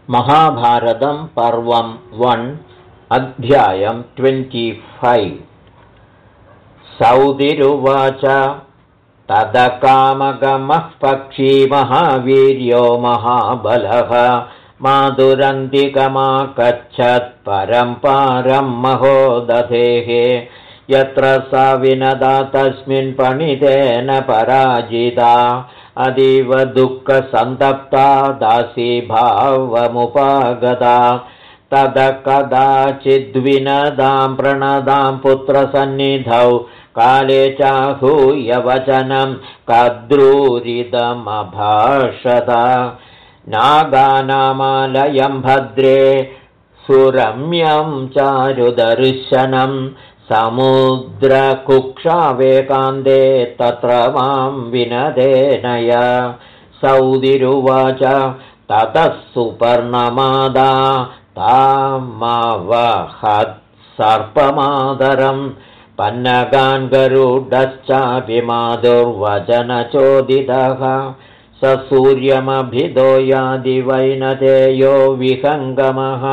महाभारतं पर्वं 1 अध्यायं 25। सौदिरुवाच तदकामगमः पक्षी महावीर्यो महाबलः माधुरन्तिकमाकच्छत् परं पारं महोदधेः यत्र सा विनदा तस्मिन् पणितेन पराजिता अतीव दुःखसन्तप्ता दासी भावमुपागता तद कदाचिद्विनदां प्रणदां पुत्रसन्निधौ काले चाहूय वचनं कद्रूरिदमभाषत नागानामालयं भद्रे सुरम्यं चारुदर्शनं समुद्रकुक्षावेकान्ते तत्र मां विनदेनय सौदिरुवाच ततः सुपर्णमादा तामवहत् सर्पमादरं पन्नगान् गरुडश्चापि माधुर्वचनचोदितः स सूर्यमभिदो यादिवैनतेयो विहङ्गमः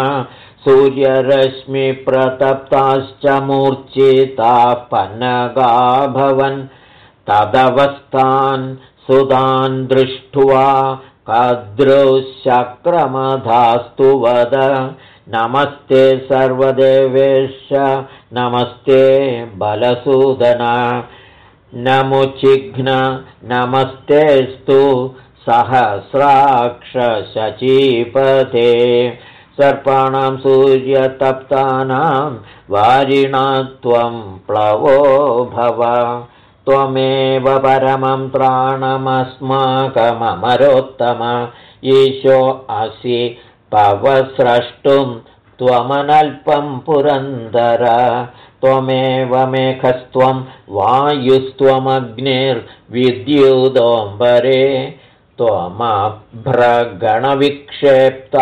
सूर्यरश्मिप्रतप्ताश्च मूर्छिताः पन्नगाभवन् तदवस्थान् सुतान् दृष्ट्वा कद्रुशक्रमधास्तु वद नमस्ते सर्वदेवेश नमस्ते बलसूदन नमुचिघ्न नमस्तेस्तु सहस्राक्षशचीपते सर्पाणां सूर्यतप्तानां वारिणा त्वं प्लवो भव त्वमेव परमं त्राणमस्माकममरोत्तम ईशो असि पवस्रष्टुं त्वमनल्पं पुरन्दर त्वमेव मेघस्त्वं वायुस्त्वमग्निर्विद्युदोऽम्बरे त्वमभ्रगणविक्षेप्ता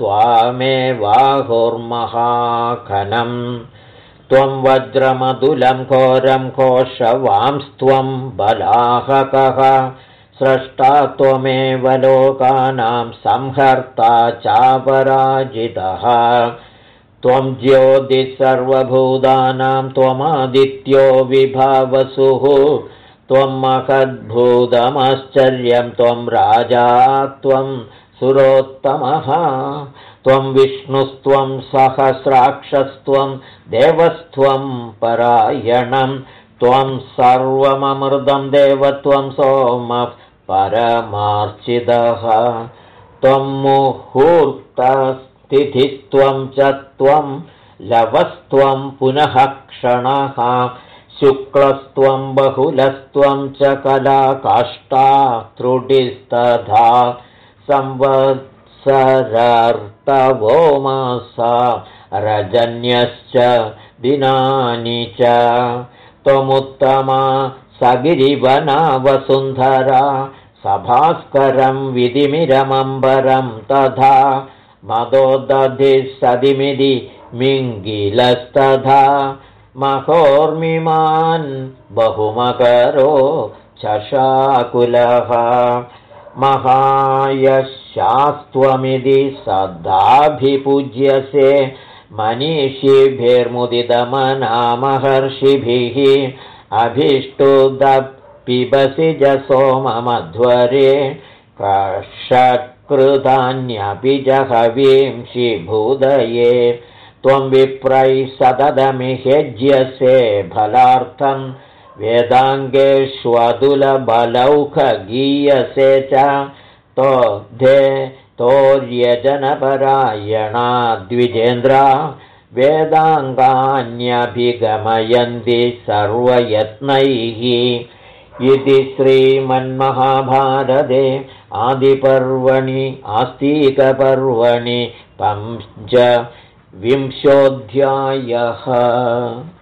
त्वामेवाहुर्महाघनं त्वं वज्रमधुलं घोरं घोषवांस्त्वं बलाहकः स्रष्टा त्वमेव लोकानां संहर्ता चापराजितः त्वं ज्योतिः सर्वभूतानां त्वमादित्यो विभावसुः त्वं महद्भूतमाश्चर्यं त्वं राजा त्वं सुरोत्तमः त्वं विष्णुस्त्वं सहस्राक्षस्त्वं देवस्त्वं परायणं त्वं सर्वममृतं देवत्वं सोमः परमार्चितः त्वं मुहूर्तस्थितिस्त्वं च त्वं लवस्त्वं पुनः क्षणः शुक्लस्त्वं बहुलस्त्वं च कलाकाष्ठा त्रुटिस्तथा संवत्सरार्तवो मासा रजन्यश्च दिनानि च त्वमुत्तमा सगिरिवना वसुन्धरा सभास्करं विधिमिरमम्बरं तथा मदोदधिः सदिमिति मिङ्गिलस्तथा महोर्मिमान् बहुमकरो चषाकुलः महायशास्त्वमिति सदाभिपूज्यसे मनीषिभिर्मुदितमना महर्षिभिः अभीष्टुदपिबसि च सोममध्वरे कषकृतान्यपि च हवींषि भूदये त्वं विप्रैः सततमिह्यज्यसे फलार्थं वेदाङ्गेष्वतुलबलौखगीयसे च तोर्यजनपरायणा द्विजेन्द्रा वेदाङ्गान्यभिगमयन्ति सर्वयत्नैः इति श्रीमन्महाभारते आदिपर्वणि आस्तिकपर्वणि 25 विंशोऽध्यायः।